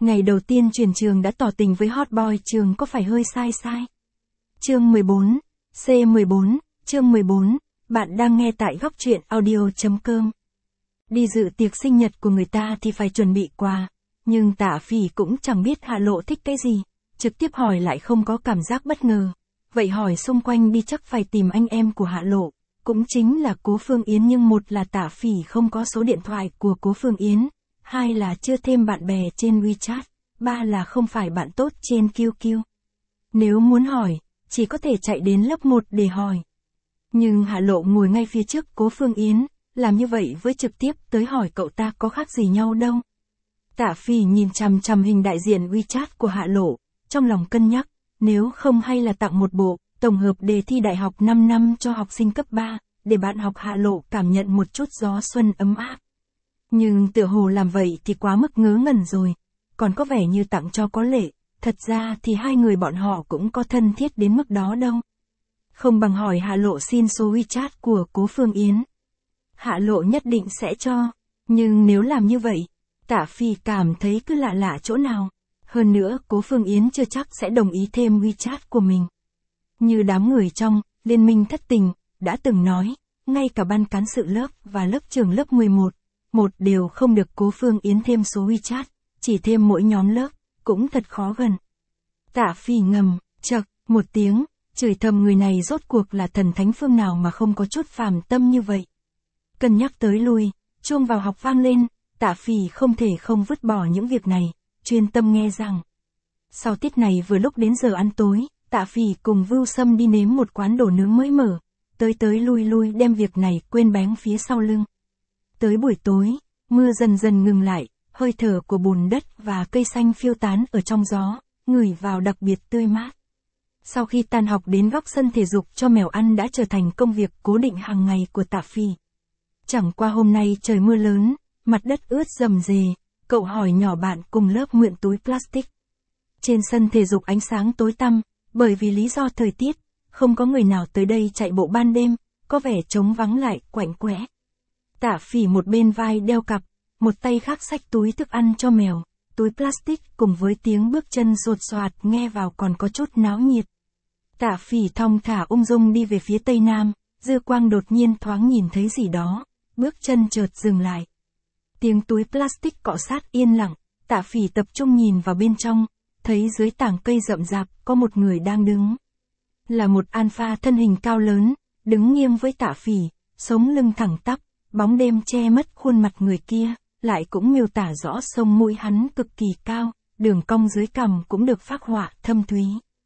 Ngày đầu tiên chuyển trường đã tỏ tình với hot boy trường có phải hơi sai? Chương 14, C14, chương 14, bạn đang nghe tại góc truyện audio.com. Đi dự tiệc sinh nhật của người ta thì phải chuẩn bị quà, nhưng Tạ Phỉ cũng chẳng biết Hạ Lộ thích cái gì, trực tiếp hỏi lại không có cảm giác bất ngờ. Vậy hỏi xung quanh đi chắc phải tìm anh em của Hạ Lộ, cũng chính là Cố Phương Yến, nhưng một là Tạ Phỉ không có số điện thoại của Cố Phương Yến, hai là chưa thêm bạn bè trên WeChat, ba là không phải bạn tốt trên QQ. Nếu muốn hỏi, chỉ có thể chạy đến lớp 1 để hỏi. Nhưng Hạ Lộ ngồi ngay phía trước Cố Phương Yến, làm như vậy với trực tiếp tới hỏi cậu ta có khác gì nhau đâu. Tạ Phỉ nhìn chằm chằm hình đại diện WeChat của Hạ Lộ, trong lòng cân nhắc, nếu không hay là tặng một bộ tổng hợp đề thi đại học 5 năm cho học sinh cấp 3, để bạn học Hạ Lộ cảm nhận một chút gió xuân ấm áp. Nhưng tựa hồ làm vậy thì quá mức ngớ ngẩn rồi, còn có vẻ như tặng cho có lệ, thật ra thì hai người bọn họ cũng có thân thiết đến mức đó đâu. Không bằng hỏi Hạ Lộ xin số WeChat của Cố Phương Yến. Hạ Lộ nhất định sẽ cho, nhưng nếu làm như vậy, Tạ Phỉ cảm thấy cứ lạ lạ chỗ nào. Hơn nữa Cố Phương Yến chưa chắc sẽ đồng ý thêm WeChat của mình. Như đám người trong Liên minh thất tình đã từng nói, ngay cả ban cán sự lớp và lớp trưởng lớp 11, một đều không được Cố Phương Yến thêm số WeChat, chỉ thêm mỗi nhóm lớp, cũng thật khó gần. Tạ Phỉ ngầm, chậc, một tiếng, chửi thầm người này rốt cuộc là thần thánh phương nào mà không có chút phàm tâm như vậy. Cân nhắc tới lui, chuông vào học vang lên, Tạ Phỉ không thể không vứt bỏ những việc này, chuyên tâm nghe rằng. Sau tiết này vừa lúc đến giờ ăn tối, Tạ Phỉ cùng Vưu Sâm đi nếm một quán đồ nướng mới mở, tới lui đem việc này quên bén phía sau lưng. Tới buổi tối, mưa dần dần ngừng lại, hơi thở của bùn đất và cây xanh phiêu tán ở trong gió, ngửi vào đặc biệt tươi mát. Sau khi tan học đến góc sân thể dục cho mèo ăn đã trở thành công việc cố định hàng ngày của Tạ Phỉ. Chẳng qua hôm nay trời mưa lớn, mặt đất ướt rầm rề, cậu hỏi nhỏ bạn cùng lớp mượn túi plastic. Trên sân thể dục ánh sáng tối tăm, bởi vì lý do thời tiết, không có người nào tới đây chạy bộ ban đêm, có vẻ trống vắng lại, quạnh quẽ. Tạ Phỉ một bên vai đeo cặp, một tay khác xách túi thức ăn cho mèo, túi plastic cùng với tiếng bước chân sột soạt nghe vào còn có chút náo nhiệt. Tạ Phỉ thong thả ung dung đi về phía tây nam, dư quang đột nhiên thoáng nhìn thấy gì đó, bước chân chợt dừng lại. Tiếng túi plastic cọ sát yên lặng, Tạ Phỉ tập trung nhìn vào bên trong, thấy dưới tảng cây rậm rạp có một người đang đứng. Là một alpha thân hình cao lớn, đứng nghiêng với Tạ Phỉ, sống lưng thẳng tắp, bóng đêm che mất khuôn mặt người kia, lại cũng miêu tả rõ sống mũi hắn cực kỳ cao, đường cong dưới cằm cũng được phác họa thâm thúy.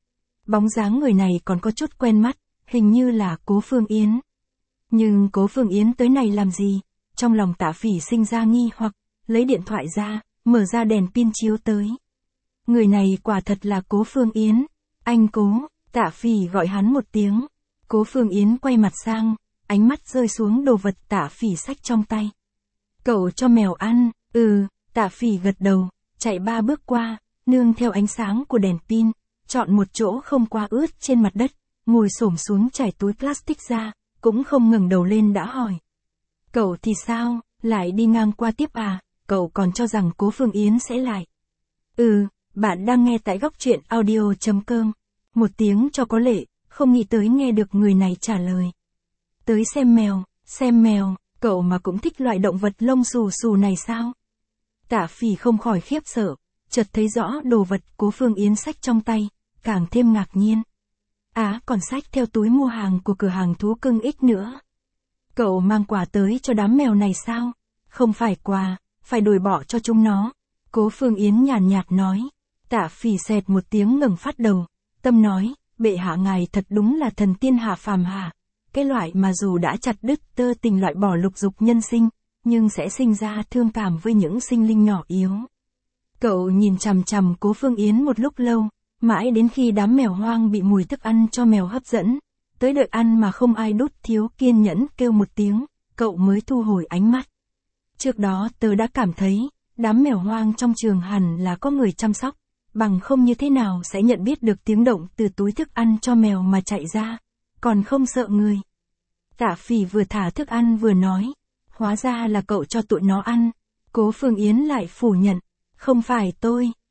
Bóng dáng người này còn có chút quen mắt, hình như là Cố Phương Yến. Nhưng Cố Phương Yến tới này làm gì? Trong lòng Tạ Phỉ sinh ra nghi hoặc, lấy điện thoại ra, mở ra đèn pin chiếu tới. Người này quả thật là Cố Phương Yến. Anh Cố, Tạ Phỉ gọi hắn một tiếng. Cố Phương Yến quay mặt sang, ánh mắt rơi xuống đồ vật Tạ Phỉ xách trong tay. Cậu cho mèo ăn, Tạ Phỉ gật đầu, chạy 3 bước qua, nương theo ánh sáng của đèn pin, chọn một chỗ không quá ướt trên mặt đất, ngồi xổm xuống trải túi plastic ra, cũng không ngẩng đầu lên đã hỏi. Cậu thì sao, lại đi ngang qua tiếp à, cậu còn cho rằng Cố Phương Yến sẽ lại. Bạn đang nghe tại góc truyện audio.com. Một tiếng cho có lệ, không nghĩ tới nghe được người này trả lời. Tới xem mèo, cậu mà cũng thích loại động vật lông xù xù này sao? Tạ Phỉ không khỏi khiếp sợ, chợt thấy rõ đồ vật Cố Phương Yến xách trong tay, càng thêm ngạc nhiên. Còn xách theo túi mua hàng của cửa hàng thú cưng X nữa. Cậu mang quà tới cho đám mèo này sao? Không phải quà, phải đổi bỏ cho chúng nó. Cố Phương Yến nhàn nhạt nói. Tạ Phỉ xẹt một tiếng ngẩng phát đầu, tâm nói, bệ hạ ngài thật đúng là thần tiên hạ phàm hạ. Cái loại mà dù đã chặt đứt tơ tình loại bỏ lục dục nhân sinh, nhưng sẽ sinh ra thương cảm với những sinh linh nhỏ yếu. Cậu nhìn chằm chằm Cố Phương Yến một lúc lâu, mãi đến khi đám mèo hoang bị mùi thức ăn cho mèo hấp dẫn, tới đợi ăn mà không ai đút thiếu kiên nhẫn kêu một tiếng, cậu mới thu hồi ánh mắt. Trước đó tớ đã cảm thấy, đám mèo hoang trong trường hẳn là có người chăm sóc, bằng không như thế nào sẽ nhận biết được tiếng động từ túi thức ăn cho mèo mà chạy ra, còn không sợ người. Tạ Phỉ vừa thả thức ăn vừa nói, hóa ra là cậu cho tụi nó ăn. Cố Phương Yến lại phủ nhận, không phải tôi,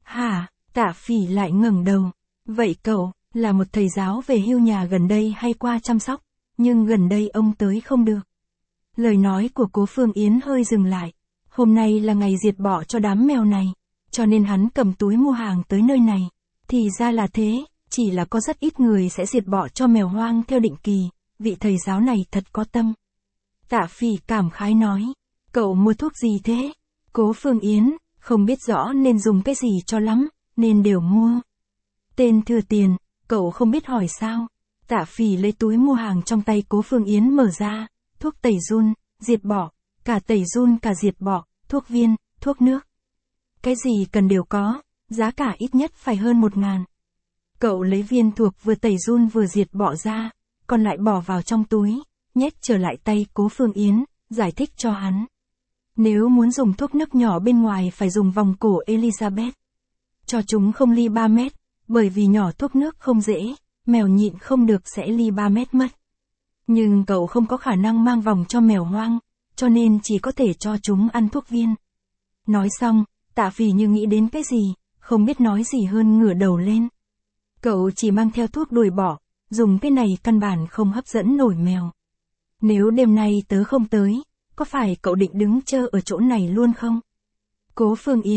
Hả? Tạ Phỉ lại ngẩng đầu. Vậy cậu, là một thầy giáo về hưu nhà gần đây hay qua chăm sóc, nhưng gần đây ông tới không được. Lời nói của Cố Phương Yến hơi dừng lại. Hôm nay là ngày diệt bỏ cho đám mèo này, cho nên hắn cầm túi mua hàng tới nơi này. Thì ra là thế, chỉ là có rất ít người sẽ diệt bỏ cho mèo hoang theo định kỳ, vị thầy giáo này thật có tâm. Tạ Phỉ cảm khái nói, cậu mua thuốc gì thế? Cố Phương Yến, không biết rõ nên dùng cái gì cho lắm, nên đều mua. Tên thừa tiền, cậu không biết hỏi sao? Tạ Phỉ lấy túi mua hàng trong tay Cố Phương Yến mở ra, thuốc tẩy giun, diệt bọ, cả tẩy giun cả diệt bọ, thuốc viên, thuốc nước. Cái gì cần đều có, giá cả ít nhất phải hơn 1.000. Cậu lấy viên thuốc vừa tẩy giun vừa diệt bọ ra, còn lại bỏ vào trong túi, nhét trở lại tay Cố Phương Yến, giải thích cho hắn. Nếu muốn dùng thuốc nước nhỏ bên ngoài phải dùng vòng cổ Elizabeth. Cho chúng không ly 3 mét, bởi vì nhỏ thuốc nước không dễ, mèo nhịn không được sẽ ly 3 mét mất. Nhưng cậu không có khả năng mang vòng cho mèo hoang, cho nên chỉ có thể cho chúng ăn thuốc viên. Nói xong, Tạ Phỉ như nghĩ đến cái gì, không biết nói gì hơn ngửa đầu lên. Cậu chỉ mang theo thuốc đuổi bỏ, dùng cái này căn bản không hấp dẫn nổi mèo. Nếu đêm nay tớ không tới, có phải cậu định đứng chờ ở chỗ này luôn không? Cố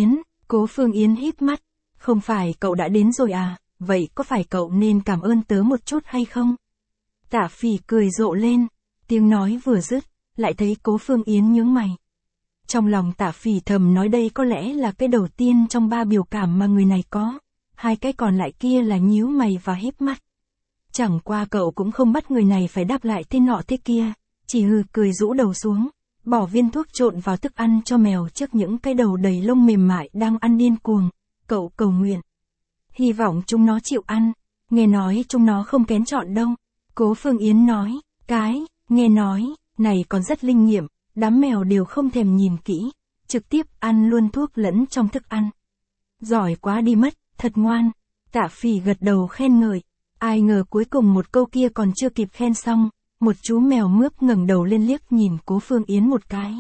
Phương Yến híp mắt, không phải cậu đã đến rồi à, vậy có phải cậu nên cảm ơn tớ một chút hay không? Tạ Phỉ cười rộ lên, tiếng nói vừa dứt, lại thấy Cố Phương Yến nhướng mày. Trong lòng Tạ Phỉ thầm nói đây có lẽ là cái đầu tiên trong 3 biểu cảm mà người này có, 2 cái còn lại kia là nhíu mày và híp mắt. Chẳng qua cậu cũng không bắt người này phải đáp lại thế nọ thế kia, chỉ hừ cười rũ đầu xuống, bỏ viên thuốc trộn vào thức ăn cho mèo trước những cái đầu đầy lông mềm mại đang ăn điên cuồng. Cậu cầu nguyện, hy vọng chúng nó chịu ăn, nghe nói chúng nó không kén chọn đâu. Cố Phương Yến nói, nghe nói, này còn rất linh nghiệm, đám mèo đều không thèm nhìn kỹ, trực tiếp ăn luôn thuốc lẫn trong thức ăn. Giỏi quá đi mất, thật ngoan. Tạ Phỉ gật đầu khen ngợi, ai ngờ cuối cùng một câu kia còn chưa kịp khen xong, một chú mèo mướp ngẩng đầu lên liếc nhìn Cố Phương Yến một cái.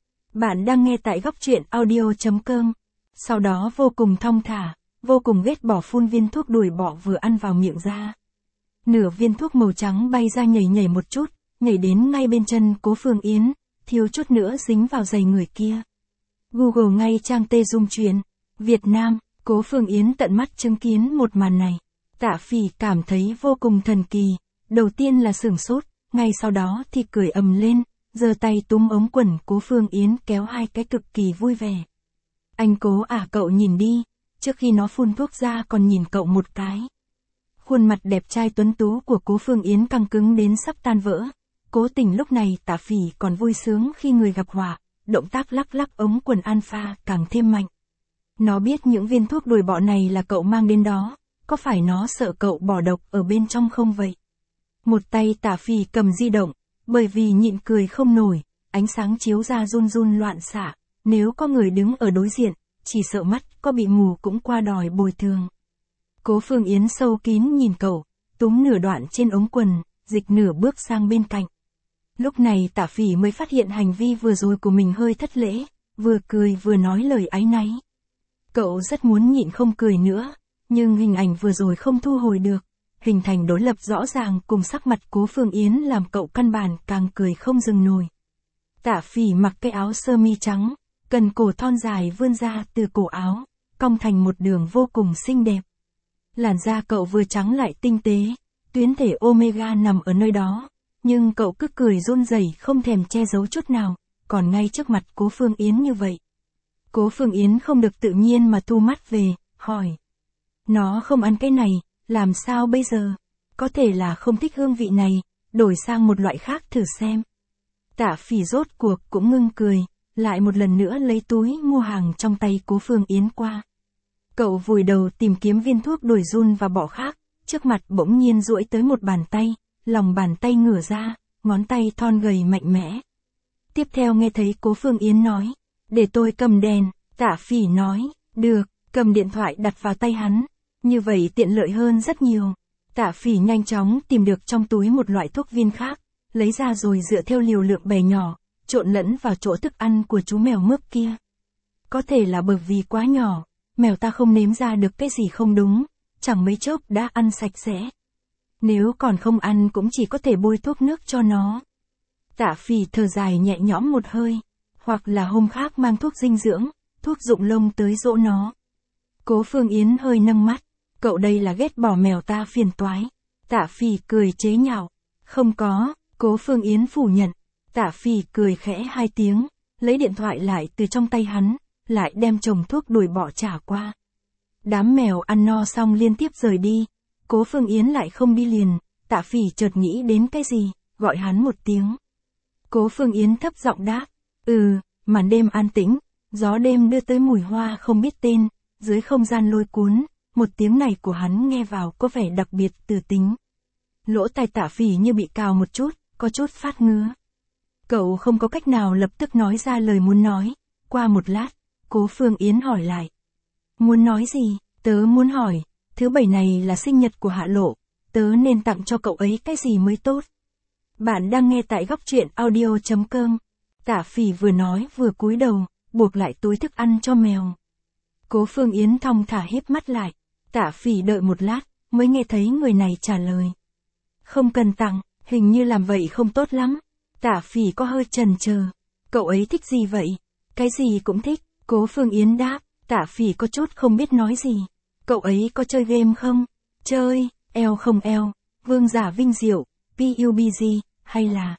Bạn đang nghe tại góc truyện audio.com. Sau đó vô cùng thong thả, vô cùng ghét bỏ phun viên thuốc đuổi bọ vừa ăn vào miệng ra. Nửa viên thuốc màu trắng bay ra nhảy một chút, nhảy đến ngay bên chân Cố Phương Yến, thiếu chút nữa dính vào giày người kia. Google ngay trang Tê Dung Truyện Việt Nam, Cố Phương Yến tận mắt chứng kiến một màn này. Tạ Phỉ cảm thấy vô cùng thần kỳ, đầu tiên là sửng sốt, ngay sau đó thì cười ầm lên, giơ tay túm ống quần Cố Phương Yến kéo 2 cái cực kỳ vui vẻ. Anh Cố à, cậu nhìn đi, trước khi nó phun thuốc ra còn nhìn cậu một cái. Khuôn mặt đẹp trai tuấn tú của Cố Phương Yến căng cứng đến sắp tan vỡ. Cố Tình lúc này Tạ Phỉ còn vui sướng khi người gặp họa, động tác lắc lắc ống quần alpha càng thêm mạnh. Nó biết những viên thuốc đuổi bọ này là cậu mang đến đó, có phải nó sợ cậu bỏ độc ở bên trong không vậy? Một tay Tạ Phỉ cầm di động, bởi vì nhịn cười không nổi, ánh sáng chiếu ra run run loạn xạ, nếu có người đứng ở đối diện, chỉ sợ mắt có bị mù cũng qua đòi bồi thường. Cố Phương Yến sâu kín nhìn cậu, túm nửa đoạn trên ống quần, dịch nửa bước sang bên cạnh. Lúc này Tạ Phỉ mới phát hiện hành vi vừa rồi của mình hơi thất lễ, vừa cười vừa nói lời áy náy. Cậu rất muốn nhịn không cười nữa, nhưng hình ảnh vừa rồi không thu hồi được, hình thành đối lập rõ ràng cùng sắc mặt Cố Phương Yến làm cậu căn bản càng cười không dừng nổi. Tạ Phỉ mặc cái áo sơ mi trắng, cần cổ thon dài vươn ra từ cổ áo, cong thành một đường vô cùng xinh đẹp. Làn da cậu vừa trắng lại tinh tế, tuyến thể omega nằm ở nơi đó, nhưng cậu cứ cười run rẩy không thèm che giấu chút nào, còn ngay trước mặt Cố Phương Yến như vậy. Cố Phương Yến không được tự nhiên mà thu mắt về, hỏi. Nó không ăn cái này, làm sao bây giờ? Có thể là không thích hương vị này, đổi sang một loại khác thử xem. Tạ Phỉ rốt cuộc cũng ngưng cười, lại một lần nữa lấy túi mua hàng trong tay Cố Phương Yến qua. Cậu vùi đầu tìm kiếm viên thuốc đuổi giun và bọ khác, trước mặt bỗng nhiên duỗi tới một bàn tay, lòng bàn tay ngửa ra, ngón tay thon gầy mạnh mẽ. Tiếp theo nghe thấy Cố Phương Yến nói, để tôi cầm đèn. Tạ Phỉ nói, được, cầm điện thoại đặt vào tay hắn, như vậy tiện lợi hơn rất nhiều. Tạ Phỉ nhanh chóng tìm được trong túi một loại thuốc viên khác, lấy ra rồi dựa theo liều lượng bè nhỏ, trộn lẫn vào chỗ thức ăn của chú mèo mướp kia. Có thể là bởi vì quá nhỏ, mèo ta không nếm ra được cái gì không đúng, chẳng mấy chốc đã ăn sạch sẽ. Nếu còn không ăn cũng chỉ có thể bôi thuốc nước cho nó. Tạ Phỉ thở dài nhẹ nhõm một hơi, hoặc là hôm khác mang thuốc dinh dưỡng, thuốc rụng lông tới dỗ nó. Cố Phương Yến hơi nâng mắt, cậu đây là ghét bỏ mèo ta phiền toái. Tạ Phỉ cười chế nhạo, không có, Cố Phương Yến phủ nhận. Tạ Phỉ cười khẽ 2 tiếng, lấy điện thoại lại từ trong tay hắn, lại đem chồng thuốc đuổi bỏ trả qua. Đám mèo ăn no xong liên tiếp rời đi, Cố Phương Yến lại không đi liền, Tạ Phỉ chợt nghĩ đến cái gì, gọi hắn một tiếng. Cố Phương Yến thấp giọng đáp, màn đêm an tĩnh, gió đêm đưa tới mùi hoa không biết tên, dưới không gian lôi cuốn, một tiếng này của hắn nghe vào có vẻ đặc biệt từ tính. Lỗ tai Tạ Phỉ như bị cào một chút, có chút phát ngứa. Cậu không có cách nào lập tức nói ra lời muốn nói, qua một lát, Cố Phương Yến hỏi lại. Muốn nói gì, tớ muốn hỏi, thứ 7 này là sinh nhật của Hạ Lộ, tớ nên tặng cho cậu ấy cái gì mới tốt? Bạn đang nghe tại góc truyện audio.com. Tạ Phỉ vừa nói vừa cúi đầu, buộc lại túi thức ăn cho mèo. Cố Phương Yến thong thả híp mắt lại, Tạ Phỉ đợi một lát, mới nghe thấy người này trả lời. Không cần tặng, hình như làm vậy không tốt lắm. Tạ Phỉ có hơi chần chờ. Cậu ấy thích gì vậy? Cái gì cũng thích, Cố Phương Yến đáp. Tạ Phỉ có chút không biết nói gì. Cậu ấy có chơi game không? Chơi, eo không eo, vương giả vinh diệu, PUBG, hay là...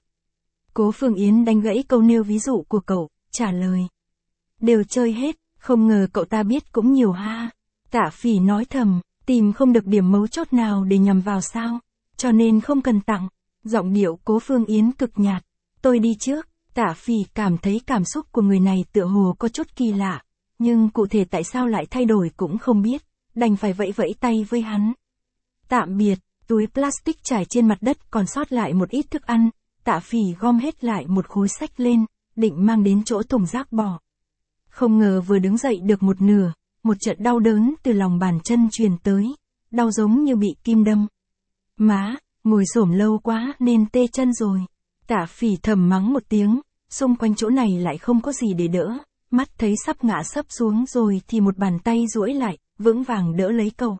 Cố Phương Yến đánh gãy câu nêu ví dụ của cậu, trả lời. Đều chơi hết, không ngờ cậu ta biết cũng nhiều ha. Tạ Phỉ nói thầm, tìm không được điểm mấu chốt nào để nhằm vào sao, cho nên không cần tặng. Giọng điệu Cố Phương Yến cực nhạt. Tôi đi trước. Tạ Phỉ cảm thấy cảm xúc của người này tựa hồ có chút kỳ lạ, nhưng cụ thể tại sao lại thay đổi cũng không biết, đành phải vẫy vẫy tay với hắn. Tạm biệt. Túi plastic trải trên mặt đất còn sót lại một ít thức ăn, Tạ Phỉ gom hết lại một khối xách lên, định mang đến chỗ thùng rác bỏ. Không ngờ vừa đứng dậy được một nửa, một trận đau đớn từ lòng bàn chân truyền tới, đau giống như bị kim đâm. Má, ngồi xổm lâu quá nên tê chân rồi. Tạ Phỉ thầm mắng một tiếng, xung quanh chỗ này lại không có gì để đỡ, mắt thấy sắp ngã sấp xuống rồi thì một bàn tay duỗi lại, vững vàng đỡ lấy cậu.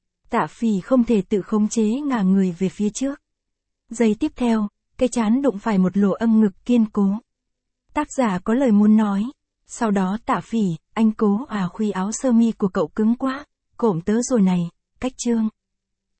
Tạ Phỉ không thể tự khống chế ngả người về phía trước. Giây tiếp theo, cái trán đụng phải một lỗ âm ngực kiên cố. Tác giả có lời muốn nói. Sau đó Tạ Phỉ, anh Cố khuy áo sơ mi của cậu cứng quá, cộm tớ rồi này, cách chương.